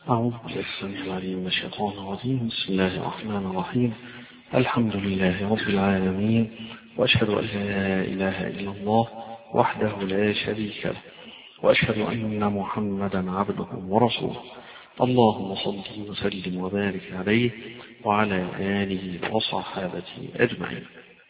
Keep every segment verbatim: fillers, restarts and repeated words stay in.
أعوذ بالله السميع العليم من الشيطان الرجيم. بسم الله الرحمن الرحيم. الحمد لله رب العالمين، وأشهد أن لا إله إلا الله وحده لا شريك له، وأشهد أن محمدا عبده ورسوله. اللهم صل وسلم وبارك عليه وعلى آله وصحابته أجمعين.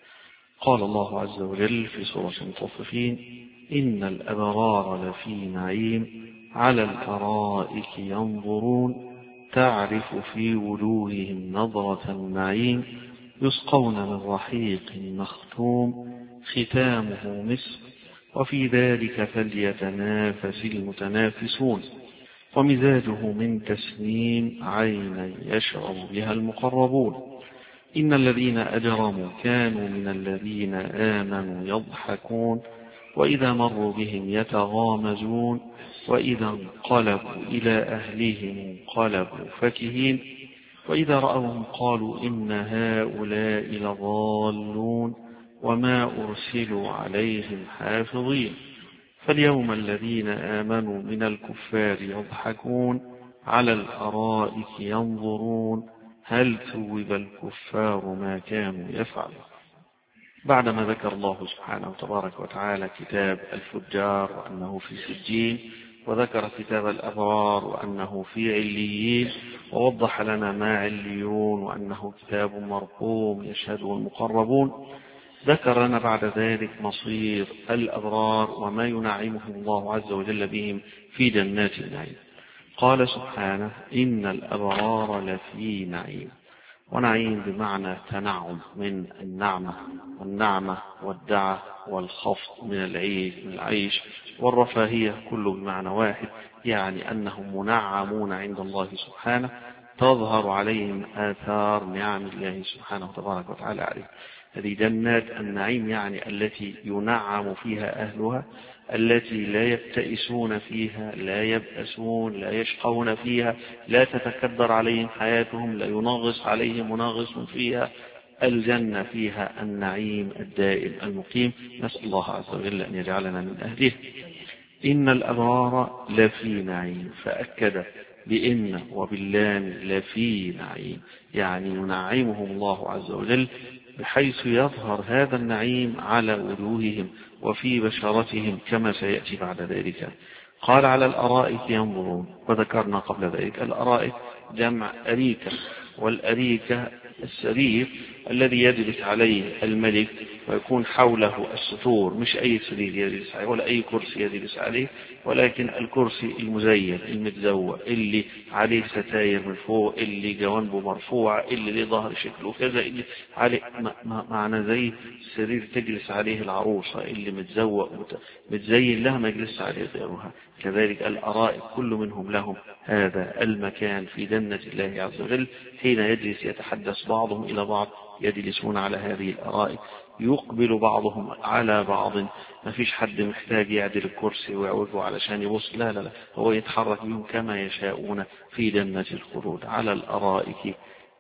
قال الله عز وجل في سورة المطففين: إن الأبرار لفي نعيم على الأرائك ينظرون تعرف في وجوههم نظرة النعيم يسقون من رحيق مختوم ختامه مسك وفي ذلك فليتنافس المتنافسون ومزاجه من تسنيم عينا يشرب بها المقربون. إن الذين أجرموا كانوا من الذين آمنوا يضحكون وإذا مروا بهم يتغامزون وإذا انقلبوا إلى أهلهم انقلبوا فكهين وإذا رأوهم قالوا إن هؤلاء لضالون وما أرسلوا عليهم حافظين. فاليوم الذين آمنوا من الكفار يضحكون على الأرائك ينظرون هل ثوب الكفار ما كانوا يفعلون. بعدما ذكر الله سبحانه تبارك وتعالى كتاب الفجار وأنه في سجين، وذكر كتاب الأبرار وأنه في عليين، ووضح لنا ما عليون وأنه كتاب مرقوم يشهده المقربون، ذكر لنا بعد ذلك مصير الأبرار وما ينعمهم الله عز وجل بهم في جنات النعيم. قال سبحانه: إن الأبرار لفي نعيم. ونعيم بمعنى تنعم من النعمة، والنعمة والدعة والخفض من العيش من العيش والرفاهية كله بمعنى واحد، يعني أنهم منعمون عند الله سبحانه، تظهر عليهم آثار نعم الله سبحانه تبارك وتعالى عليه. هذه جنات النعيم يعني التي ينعم فيها أهلها، التي لا يبتئسون فيها، لا يبأسون، لا يشقون فيها، لا تتكدر عليهم حياتهم، لا ينغص عليهم منغص فيها. الجنة فيها النعيم الدائم المقيم، نسأل الله عز وجل أن يجعلنا من أهله. إن الأبرار لفي نعيم، فأكد بإن وباللام لفي نعيم، يعني ينعمهم الله عز وجل بحيث يظهر هذا النعيم على وجوههم وفي بشرتهم كما سيأتي بعد ذلك. قال: على الأرائك ينظرون، وذكرنا قبل ذلك الأرائك جمع أريكة، والأريكة السرير الذي يجلس عليه الملك ويكون حوله الستور، مش أي سرير يجلس عليه ولا أي كرسي يجلس عليه، ولكن الكرسي المزين المتزوق اللي عليه ستاير من فوق، اللي جوانبه مرفوعة، اللي له ظهر شكله كذا، اللي عليه معنى زي السرير تجلس عليه العروسة اللي متزوق متزين لها ما يجلس عليه غيرها. كذلك الأرائك كل منهم لهم هذا المكان في جنة الله عز وجل. حين يجلس يتحدث بعضهم إلى بعض يجلسون على هذه الأرائك، يقبل بعضهم على بعض، ما فيش حد محتاج يعدل الكرسي ويعوده علشان يبص، لا لا لا، هو يتحرك بهم كما يشاءون في جنة الخلود. على الأرائك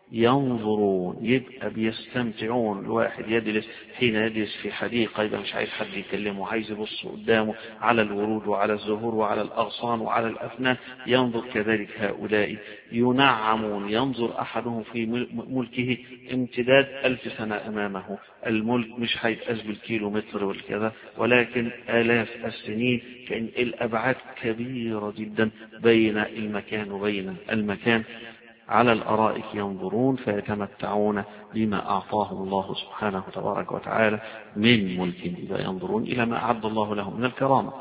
ينظرون، يبقى بيستمتعون. الواحد يجلس حين يجلس في حديقة يبقى مش عايز حد يكلمه، عايز يبص قدامه على الورود وعلى الزهور وعلى الأغصان وعلى الأفنان، ينظر. كذلك هؤلاء ينعمون، ينظر أحدهم في ملكه امتداد ألف سنة أمامه. الملك مش هيتقاس بالكيلو متر والكذا، ولكن آلاف السنين، كأن الأبعاد كبيرة جدا بين المكان وبين المكان. على الأرائك ينظرون فيتمتعون بما أعطاهم الله سبحانه تبارك وتعالى من ملك، إذا ينظرون إلى ما أعد الله لهم من الكرامة.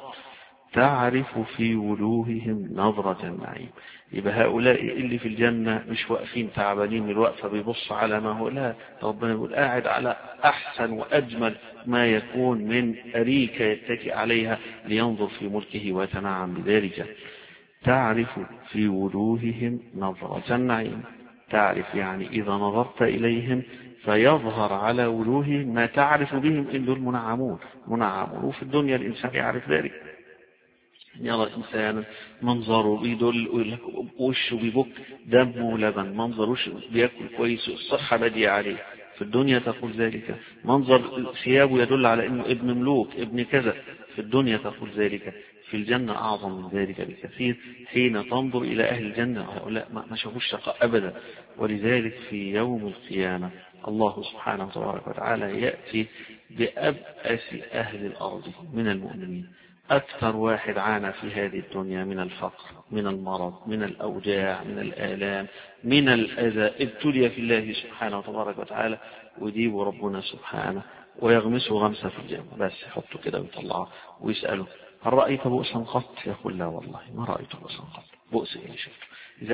تعرف في وجوههم نظرة النعيم. يبقى هؤلاء اللي في الجنة مش واقفين تعبانين من الوقفة بيبص على ما هو، لا، ربنا يقول قاعد على أحسن وأجمل ما يكون من أريكة يتكئ عليها لينظر في ملكه ويتنعم بذلك. تعرف في وجوههم نظرة النعيم. تعرف يعني إذا نظرت إليهم فيظهر على وجوههم ما تعرف بهم إن دول منعمون منعمون. وفي الدنيا الإنسان يعرف ذلك، يرى إنسانا منظره بيدل وشه بيبك دمه لبن، منظر وشه بيأكل كويس، الصحة بدي عليه، في الدنيا تقول ذلك. منظر ثيابه يدل على إنه ابن ملوك ابن كذا، في الدنيا تقول ذلك. في الجنة أعظم من ذلك بكثير. حين تنظر إلى أهل الجنة هؤلاء ما شافوش شقاء أبدا. ولذلك في يوم القيامة الله سبحانه وتبارك وتعالى يأتي بأبأس أهل الأرض من المؤمنين. أكثر واحد عانى في هذه الدنيا من الفقر، من المرض، من الأوجاع، من الآلام، من الأذى، ابتلي في الله سبحانه وتبارك وتعالى، ويجيب ربنا سبحانه ويغمسه غمسة في الجنة، بس يحطه كده ويطلعه ويسأله هل رأيت بؤسا قط؟ يقول لا والله ما رأيت بؤسا قط. بؤس إيه شفته؟